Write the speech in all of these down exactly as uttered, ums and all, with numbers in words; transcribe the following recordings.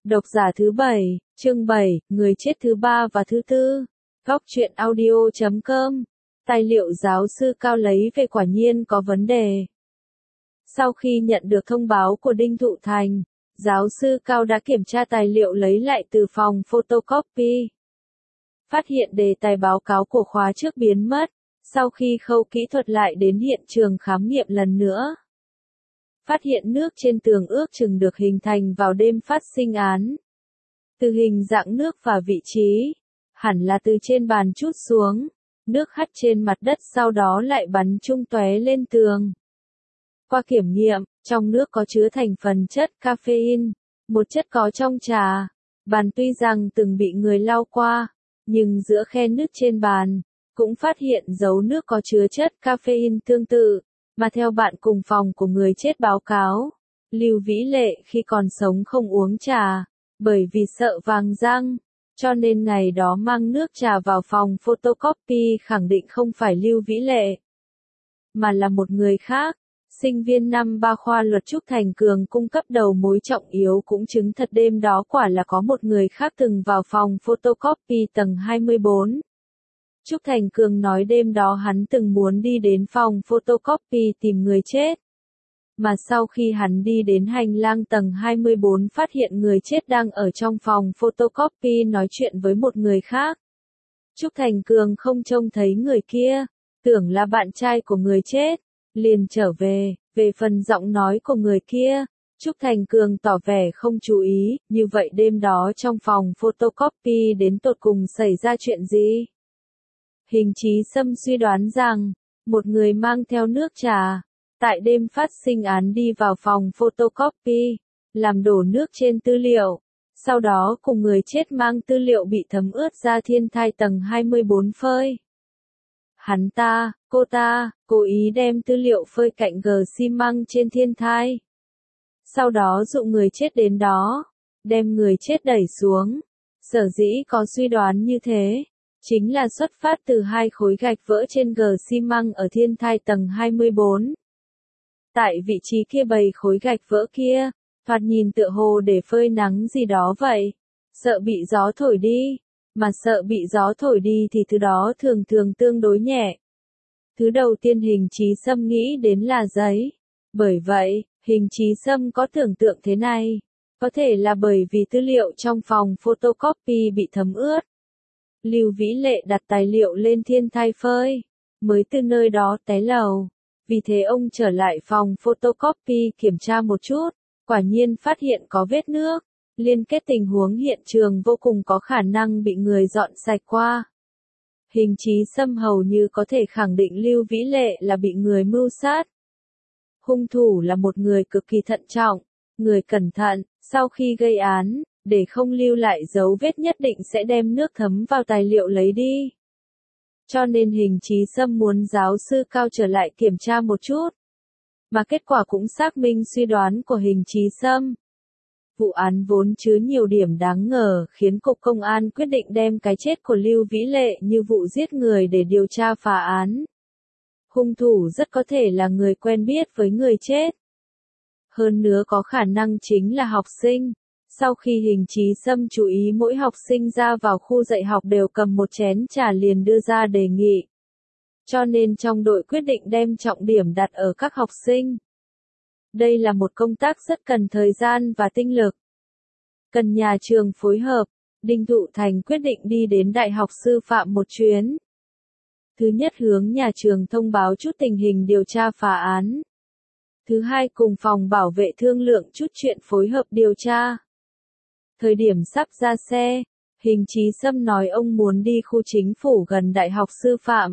Độc giả thứ bảy, chương bảy, người chết thứ ba và thứ tư. Góc truyện audio chấm com. Tài liệu giáo sư Cao lấy về quả nhiên có vấn đề. Sau khi nhận được thông báo của Đinh Thụ Thành, giáo sư Cao đã kiểm tra tài liệu lấy lại từ phòng photocopy. Phát hiện đề tài báo cáo của khóa trước biến mất, sau khi khâu kỹ thuật lại đến hiện trường khám nghiệm lần nữa. Phát hiện nước trên tường ước chừng được hình thành vào đêm phát sinh án. Từ hình dạng nước và vị trí, hẳn là từ trên bàn trút xuống, nước hắt trên mặt đất sau đó lại bắn tung tóe lên tường. Qua kiểm nghiệm, trong nước có chứa thành phần chất caffeine, một chất có trong trà. Bàn tuy rằng từng bị người lau qua, nhưng giữa khe nứt trên bàn, cũng phát hiện dấu nước có chứa chất caffeine tương tự. Mà theo bạn cùng phòng của người chết báo cáo, Lưu Vĩ Lệ khi còn sống không uống trà, bởi vì sợ vàng răng, cho nên ngày đó mang nước trà vào phòng photocopy khẳng định không phải Lưu Vĩ Lệ, mà là một người khác. Sinh viên năm ba khoa luật Trúc Thành Cường cung cấp đầu mối trọng yếu cũng chứng thật đêm đó quả là có một người khác từng vào phòng photocopy tầng hai mươi bốn. Trúc Thành Cường nói đêm đó hắn từng muốn đi đến phòng photocopy tìm người chết. Mà sau khi hắn đi đến hành lang tầng hai mươi bốn phát hiện người chết đang ở trong phòng photocopy nói chuyện với một người khác. Trúc Thành Cường không trông thấy người kia, tưởng là bạn trai của người chết, liền trở về. Về phần giọng nói của người kia, Trúc Thành Cường tỏ vẻ không chú ý, như vậy đêm đó trong phòng photocopy đến tột cùng xảy ra chuyện gì? Hình Chí Sâm suy đoán rằng, một người mang theo nước trà, tại đêm phát sinh án đi vào phòng photocopy, làm đổ nước trên tư liệu, sau đó cùng người chết mang tư liệu bị thấm ướt ra thiên thai tầng hai mươi bốn phơi. Hắn ta, cô ta, cố ý đem tư liệu phơi cạnh gờ xi măng trên thiên thai. Sau đó dụ người chết đến đó, đem người chết đẩy xuống. Sở dĩ có suy đoán như thế, chính là xuất phát từ hai khối gạch vỡ trên gờ xi măng ở thiên thai tầng hai mươi bốn. Tại vị trí kia bày khối gạch vỡ kia, thoạt nhìn tựa hồ để phơi nắng gì đó vậy. Sợ bị gió thổi đi, mà sợ bị gió thổi đi thì thứ đó thường thường tương đối nhẹ. Thứ đầu tiên Hình Chí Sâm nghĩ đến là giấy. Bởi vậy, Hình Chí Sâm có tưởng tượng thế này. Có thể là bởi vì tư liệu trong phòng photocopy bị thấm ướt. Lưu Vĩ Lệ đặt tài liệu lên thiên thai phơi, mới từ nơi đó té lầu. Vì thế ông trở lại phòng photocopy kiểm tra một chút, quả nhiên phát hiện có vết nước, liên kết tình huống hiện trường vô cùng có khả năng bị người dọn sạch qua. Hình Chí Sâm hầu như có thể khẳng định Lưu Vĩ Lệ là bị người mưu sát. Hung thủ là một người cực kỳ thận trọng, người cẩn thận, sau khi gây án, để không lưu lại dấu vết nhất định sẽ đem nước thấm vào tài liệu lấy đi. Cho nên Hình Chí Sâm muốn giáo sư Cao trở lại kiểm tra một chút. Mà kết quả cũng xác minh suy đoán của Hình Chí Sâm. Vụ án vốn chứa nhiều điểm đáng ngờ khiến Cục Công an quyết định đem cái chết của Lưu Vĩ Lệ như vụ giết người để điều tra phá án. Hung thủ rất có thể là người quen biết với người chết. Hơn nữa có khả năng chính là học sinh. Sau khi Hình Chí Sâm chú ý mỗi học sinh ra vào khu dạy học đều cầm một chén trà liền đưa ra đề nghị. Cho nên trong đội quyết định đem trọng điểm đặt ở các học sinh. Đây là một công tác rất cần thời gian và tinh lực. Cần nhà trường phối hợp, Đinh Thụ Thành quyết định đi đến Đại học Sư phạm một chuyến. Thứ nhất hướng nhà trường thông báo chút tình hình điều tra phá án. Thứ hai cùng phòng bảo vệ thương lượng chút chuyện phối hợp điều tra. Thời điểm sắp ra xe, Hình Chí Sâm nói ông muốn đi khu chính phủ gần Đại học Sư phạm.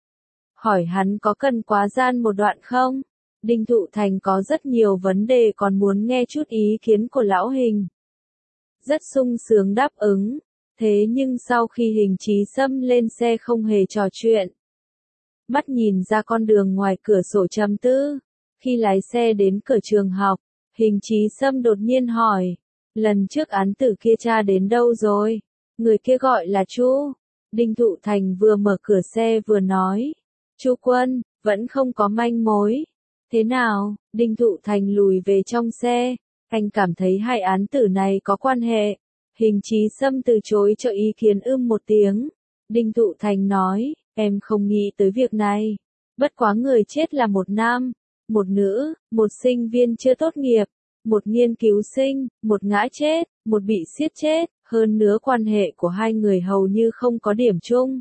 Hỏi hắn có cần quá gian một đoạn không? Đinh Thụ Thành có rất nhiều vấn đề còn muốn nghe chút ý kiến của lão Hình. Rất sung sướng đáp ứng, thế nhưng sau khi Hình Chí Sâm lên xe không hề trò chuyện. Mắt nhìn ra con đường ngoài cửa sổ trầm tư, khi lái xe đến cửa trường học, Hình Chí Sâm đột nhiên hỏi, lần trước án tử kia tra đến đâu rồi? Người kia gọi là Chu. Đinh Thụ Thành vừa mở cửa xe vừa nói, Chu Quân, vẫn không có manh mối. Thế nào? Đinh Thụ Thành lùi về trong xe, Anh cảm thấy hai án tử này có quan hệ. Hình Chí Sâm từ chối cho ý kiến ưm một tiếng. Đinh Thụ Thành nói, em không nghĩ tới việc này. Bất quá người chết là một nam, một nữ, một sinh viên chưa tốt nghiệp, một nghiên cứu sinh, một ngã chết, một bị siết chết, hơn nữa quan hệ của hai người hầu như không có điểm chung.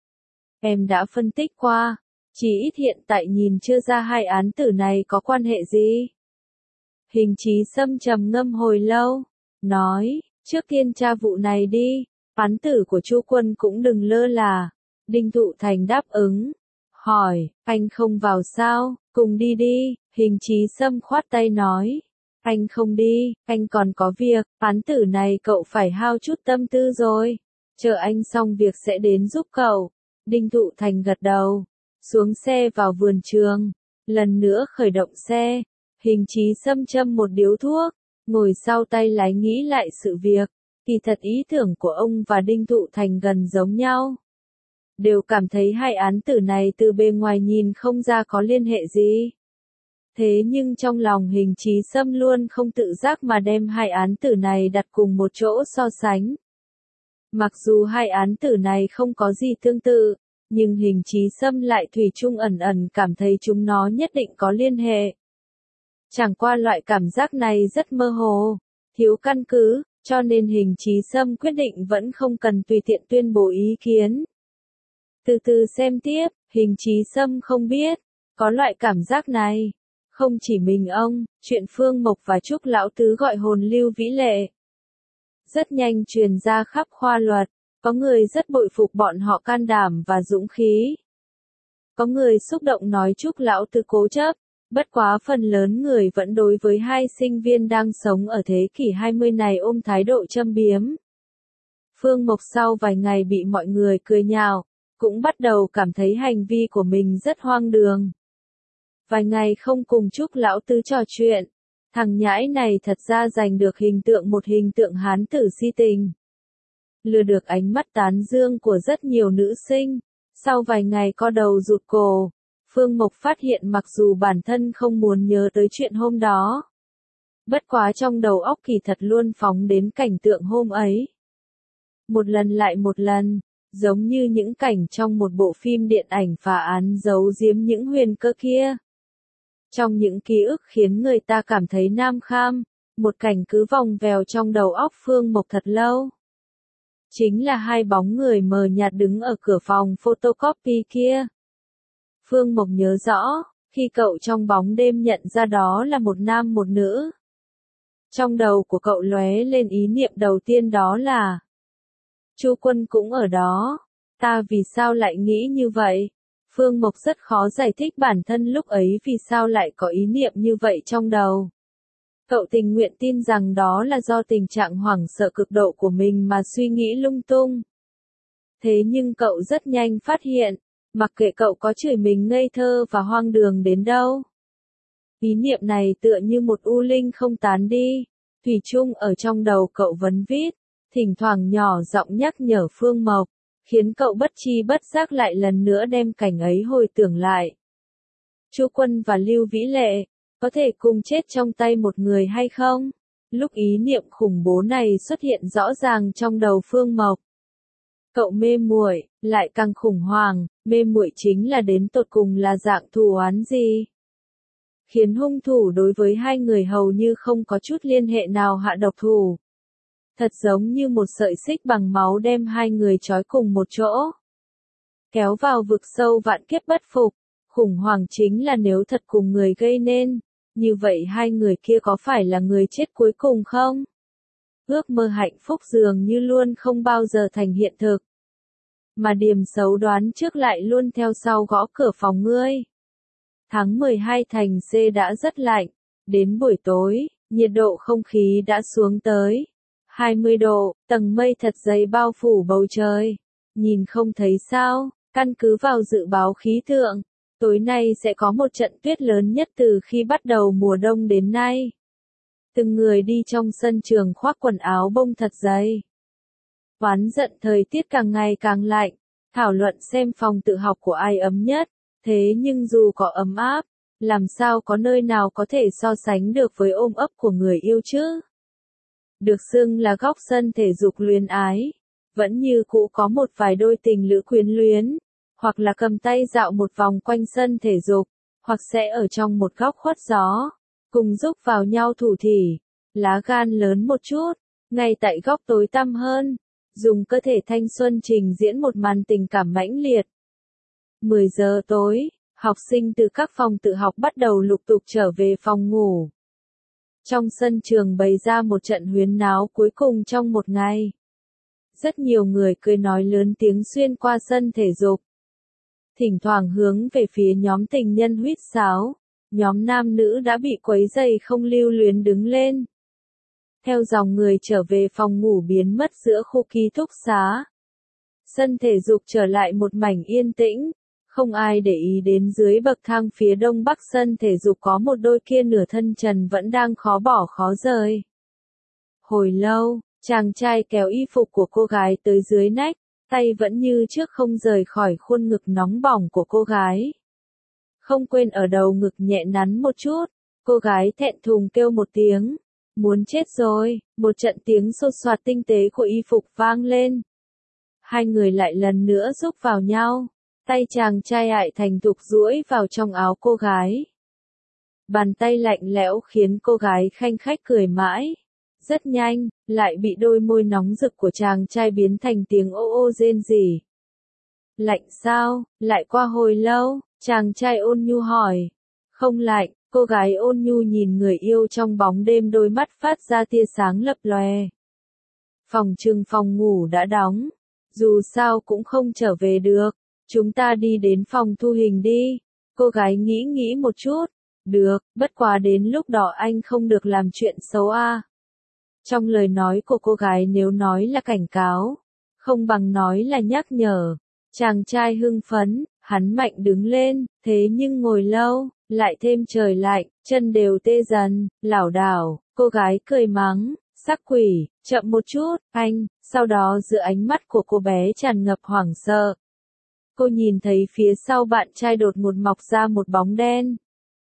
Em đã phân tích qua, chỉ ít hiện tại nhìn chưa ra hai án tử này có quan hệ gì. Hình Chí Sâm trầm ngâm hồi lâu, nói, trước tiên tra vụ này đi, án tử của Chu Quân cũng đừng lơ là. Đinh Thụ Thành đáp ứng, hỏi, anh không vào sao, cùng đi đi. Hình Chí Sâm khoát tay nói, anh không đi, anh còn có việc, án tử này cậu phải hao chút tâm tư rồi, chờ anh xong việc sẽ đến giúp cậu. Đinh Thụ Thành gật đầu, xuống xe vào vườn trường, lần nữa khởi động xe. Hình Chí Sâm châm một điếu thuốc, ngồi sau tay lái nghĩ lại sự việc. Kỳ thật ý tưởng của ông và Đinh Thụ Thành gần giống nhau. Đều cảm thấy hai án tử này từ bề ngoài nhìn không ra có liên hệ gì. Thế nhưng trong lòng Hình Chí Sâm luôn không tự giác mà đem hai án tử này đặt cùng một chỗ so sánh. Mặc dù hai án tử này không có gì tương tự, nhưng Hình Chí Sâm lại thủy chung ẩn ẩn cảm thấy chúng nó nhất định có liên hệ. Chẳng qua loại cảm giác này rất mơ hồ, thiếu căn cứ, cho nên Hình Chí Sâm quyết định vẫn không cần tùy tiện tuyên bố ý kiến. Từ từ xem tiếp, Hình Chí Sâm không biết, có loại cảm giác này. Không chỉ mình ông, chuyện Phương Mộc và Trúc Lão Tứ gọi hồn Lưu Vĩ Lệ. Rất nhanh truyền ra khắp khoa luật, có người rất bội phục bọn họ can đảm và dũng khí. Có người xúc động nói Trúc Lão Tứ cố chấp, bất quá phần lớn người vẫn đối với hai sinh viên đang sống ở thế kỷ hai mươi này ôm thái độ châm biếm. Phương Mộc sau vài ngày bị mọi người cười nhạo, cũng bắt đầu cảm thấy hành vi của mình rất hoang đường. Vài ngày không cùng Trúc Lão Tứ trò chuyện, thằng nhãi này thật ra giành được hình tượng một hình tượng hán tử si tình. Lừa được ánh mắt tán dương của rất nhiều nữ sinh, sau vài ngày co đầu rụt cổ, Phương Mộc phát hiện mặc dù bản thân không muốn nhớ tới chuyện hôm đó. Bất quá trong đầu óc kỳ thật luôn phóng đến cảnh tượng hôm ấy. Một lần lại một lần, giống như những cảnh trong một bộ phim điện ảnh phá án giấu giếm những huyền cơ kia. Trong những ký ức khiến người ta cảm thấy nam kham, một cảnh cứ vòng vèo trong đầu óc Phương Mộc thật lâu. Chính là hai bóng người mờ nhạt đứng ở cửa phòng photocopy kia. Phương Mộc nhớ rõ, khi cậu trong bóng đêm nhận ra đó là một nam một nữ. Trong đầu của cậu lóe lên ý niệm đầu tiên đó là Chu Quân cũng ở đó, ta vì sao lại nghĩ như vậy? Phương Mộc rất khó giải thích bản thân lúc ấy vì sao lại có ý niệm như vậy trong đầu. Cậu tình nguyện tin rằng đó là do tình trạng hoảng sợ cực độ của mình mà suy nghĩ lung tung. Thế nhưng cậu rất nhanh phát hiện, mặc kệ cậu có chửi mình ngây thơ và hoang đường đến đâu. Ý niệm này tựa như một u linh không tán đi, thủy chung ở trong đầu cậu vấn vít, thỉnh thoảng nhỏ giọng nhắc nhở Phương Mộc, khiến cậu bất chi bất giác lại lần nữa đem cảnh ấy hồi tưởng lại. Chu Quân và Lưu Vĩ Lệ, có thể cùng chết trong tay một người hay không? Lúc ý niệm khủng bố này xuất hiện rõ ràng trong đầu Phương Mộc. Cậu mê muội, lại càng khủng hoảng, mê muội chính là đến tột cùng là dạng thù oán gì? Khiến hung thủ đối với hai người hầu như không có chút liên hệ nào hạ độc thủ. Thật giống như một sợi xích bằng máu đem hai người trói cùng một chỗ. Kéo vào vực sâu vạn kiếp bất phục, khủng hoảng chính là nếu thật cùng người gây nên, như vậy hai người kia có phải là người chết cuối cùng không? Ước mơ hạnh phúc dường như luôn không bao giờ thành hiện thực. Mà điểm xấu đoán trước lại luôn theo sau gõ cửa phòng ngươi. Tháng mười hai thành C đã rất lạnh, đến buổi tối, nhiệt độ không khí đã xuống tới hai mươi độ, tầng mây thật dày bao phủ bầu trời. Nhìn không thấy sao, căn cứ vào dự báo khí tượng, tối nay sẽ có một trận tuyết lớn nhất từ khi bắt đầu mùa đông đến nay. Từng người đi trong sân trường khoác quần áo bông thật dày. Oán giận thời tiết càng ngày càng lạnh, thảo luận xem phòng tự học của ai ấm nhất, thế nhưng dù có ấm áp, làm sao có nơi nào có thể so sánh được với ôm ấp của người yêu chứ? Được xưng là góc sân thể dục luyến ái, vẫn như cũ có một vài đôi tình lữ quyến luyến, hoặc là cầm tay dạo một vòng quanh sân thể dục, hoặc sẽ ở trong một góc khuất gió, cùng giúp vào nhau thủ thỉ, lá gan lớn một chút, ngay tại góc tối tăm hơn, dùng cơ thể thanh xuân trình diễn một màn tình cảm mãnh liệt. mười giờ tối, học sinh từ các phòng tự học bắt đầu lục tục trở về phòng ngủ. Trong sân trường bày ra một trận huyên náo cuối cùng trong một ngày. Rất nhiều người cười nói lớn tiếng xuyên qua sân thể dục. Thỉnh thoảng hướng về phía nhóm tình nhân huýt sáo, nhóm nam nữ đã bị quấy rầy không lưu luyến đứng lên. Theo dòng người trở về phòng ngủ biến mất giữa khu ký túc xá. Sân thể dục trở lại một mảnh yên tĩnh, không ai để ý đến dưới bậc thang phía đông bắc sân thể dục có một đôi kia nửa thân trần vẫn đang khó bỏ khó rời. Hồi lâu, chàng trai kéo y phục của cô gái tới dưới nách, tay vẫn như trước không rời khỏi khuôn ngực nóng bỏng của cô gái. Không quên ở đầu ngực nhẹ nắn một chút, cô gái thẹn thùng kêu một tiếng. Muốn chết rồi, một trận tiếng xô xoạt tinh tế của y phục vang lên. Hai người lại lần nữa rúc vào nhau, tay chàng trai ại thành thục duỗi vào trong áo cô gái. Bàn tay lạnh lẽo khiến cô gái khanh khách cười mãi. Rất nhanh, lại bị đôi môi nóng rực của chàng trai biến thành tiếng ô ô rên rỉ. Lạnh sao, lại qua hồi lâu, chàng trai ôn nhu hỏi. Không lạnh, cô gái ôn nhu nhìn người yêu trong bóng đêm, đôi mắt phát ra tia sáng lập lòe. Phòng trừng phòng ngủ đã đóng, dù sao cũng không trở về được, chúng ta đi đến phòng thu hình đi. Cô gái nghĩ nghĩ một chút, được, bất quá đến lúc đó anh không được làm chuyện xấu a. Trong lời nói của cô gái nếu nói là cảnh cáo, không bằng nói là nhắc nhở. Chàng trai hưng phấn, hắn mạnh đứng lên, thế nhưng ngồi lâu, lại thêm trời lạnh, chân đều tê dần, lảo đảo, cô gái cười mắng, sắc quỷ, chậm một chút, anh, sau đó giữa ánh mắt của cô bé tràn ngập hoảng sợ. Cô nhìn thấy phía sau bạn trai đột ngột mọc ra một bóng đen.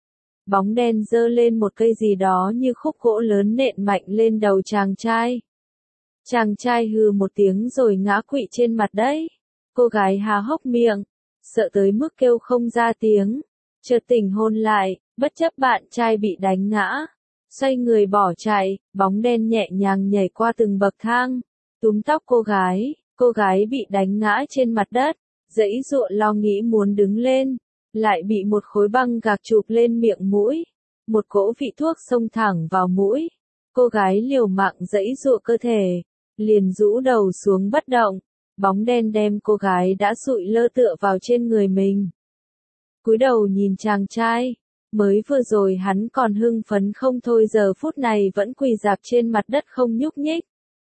Bóng đen giơ lên một cây gì đó như khúc gỗ lớn nện mạnh lên đầu chàng trai. Chàng trai hừ một tiếng rồi ngã quỵ trên mặt đấy. Cô gái há hốc miệng, sợ tới mức kêu không ra tiếng. Chợt tỉnh hồn lại, bất chấp bạn trai bị đánh ngã. Xoay người bỏ chạy, bóng đen nhẹ nhàng nhảy qua từng bậc thang. Túm tóc cô gái, cô gái bị đánh ngã trên mặt đất. Giãy giụa lo nghĩ muốn đứng lên. Lại bị một khối băng gạc chụp lên miệng mũi. Một cỗ vị thuốc xông thẳng vào mũi. Cô gái liều mạng giãy giụa cơ thể. Liền rũ đầu xuống bất động. Bóng đen đem cô gái đã sụi lơ tựa vào trên người mình. Cúi đầu nhìn chàng trai. Mới vừa rồi hắn còn hưng phấn không thôi, giờ phút này vẫn quỳ rạp trên mặt đất không nhúc nhích.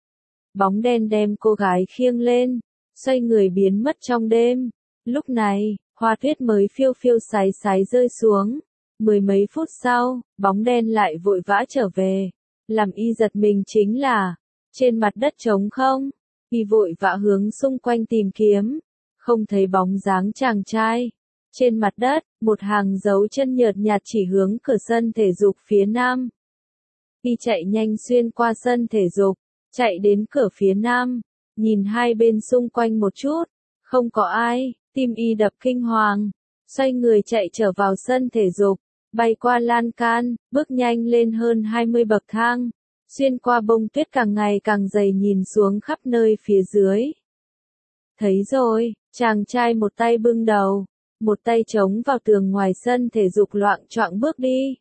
Bóng đen đem cô gái khiêng lên. Xoay người biến mất trong đêm. Lúc này, hoa tuyết mới phiêu phiêu sái sái rơi xuống. Mười mấy phút sau, bóng đen lại vội vã trở về. Làm y giật mình chính là, trên mặt đất trống không. Y vội vã hướng xung quanh tìm kiếm. Không thấy bóng dáng chàng trai. Trên mặt đất, một hàng dấu chân nhợt nhạt chỉ hướng cửa sân thể dục phía nam. Y chạy nhanh xuyên qua sân thể dục, chạy đến cửa phía nam. Nhìn hai bên xung quanh một chút. Không có ai. Tim y đập kinh hoàng, xoay người chạy trở vào sân thể dục, bay qua lan can, bước nhanh lên hơn hai mươi bậc thang, xuyên qua bông tuyết càng ngày càng dày nhìn xuống khắp nơi phía dưới. Thấy rồi, chàng trai một tay bưng đầu, một tay chống vào tường ngoài sân thể dục loạng choạng bước đi.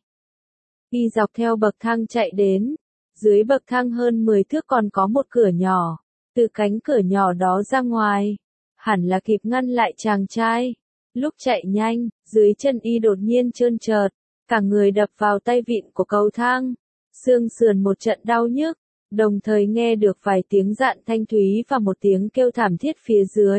Y dọc theo bậc thang chạy đến, dưới bậc thang hơn mười thước còn có một cửa nhỏ, từ cánh cửa nhỏ đó ra ngoài. Hẳn là kịp ngăn lại chàng trai. Lúc chạy nhanh, dưới chân y đột nhiên trơn trượt, cả người đập vào tay vịn của cầu thang. Xương sườn một trận đau nhức, đồng thời nghe được vài tiếng dạn thanh thúy và một tiếng kêu thảm thiết phía dưới.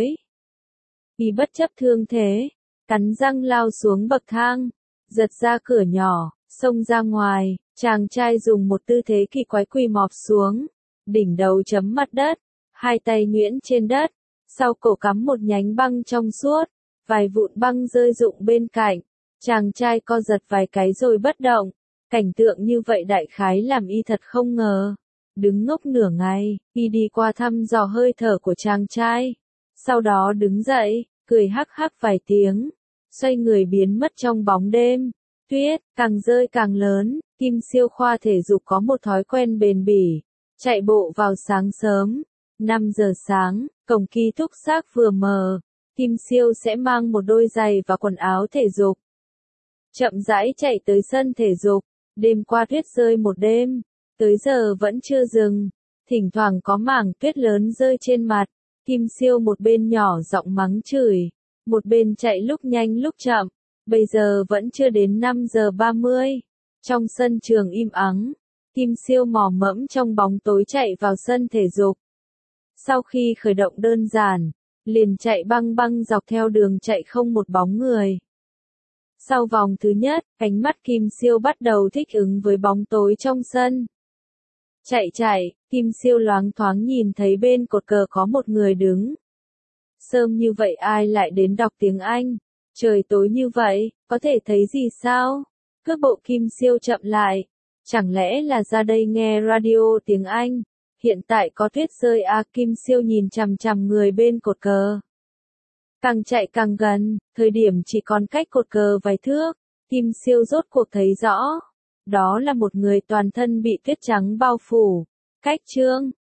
Y bất chấp thương thế, cắn răng lao xuống bậc thang, giật ra cửa nhỏ, xông ra ngoài. Chàng trai dùng một tư thế kỳ quái quỳ mọp xuống, đỉnh đầu chấm mặt đất, hai tay nhuyễn trên đất. Sau cổ cắm một nhánh băng trong suốt, vài vụn băng rơi rụng bên cạnh. Chàng trai co giật vài cái rồi bất động. Cảnh tượng như vậy đại khái làm y thật không ngờ. Đứng ngốc nửa ngày, y đi qua thăm dò hơi thở của chàng trai. Sau đó đứng dậy, cười hắc hắc vài tiếng. Xoay người biến mất trong bóng đêm. Tuyết, càng rơi càng lớn. Kim Siêu khoa thể dục có một thói quen bền bỉ. Chạy bộ vào sáng sớm. năm giờ sáng, cổng ký túc xá vừa mở. Kim Siêu sẽ mang một đôi giày và quần áo thể dục. Chậm rãi chạy tới sân thể dục. Đêm qua tuyết rơi một đêm. Tới giờ vẫn chưa dừng. Thỉnh thoảng có mảng tuyết lớn rơi trên mặt. Kim Siêu một bên nhỏ giọng mắng chửi. Một bên chạy lúc nhanh lúc chậm. Bây giờ vẫn chưa đến năm giờ ba mươi. Trong sân trường im ắng. Kim Siêu mò mẫm trong bóng tối chạy vào sân thể dục. Sau khi khởi động đơn giản, liền chạy băng băng dọc theo đường chạy không một bóng người. Sau vòng thứ nhất, ánh mắt Kim Siêu bắt đầu thích ứng với bóng tối trong sân. Chạy chạy, Kim Siêu loáng thoáng nhìn thấy bên cột cờ có một người đứng. Sớm như vậy ai lại đến đọc tiếng Anh? Trời tối như vậy, có thể thấy gì sao? Cước bộ Kim Siêu chậm lại. Chẳng lẽ là ra đây nghe radio tiếng Anh? Hiện tại có tuyết rơi à? Kim Siêu nhìn chằm chằm người bên cột cờ. Càng chạy càng gần, thời điểm chỉ còn cách cột cờ vài thước, Kim Siêu rốt cuộc thấy rõ. Đó là một người toàn thân bị tuyết trắng bao phủ. Cách chương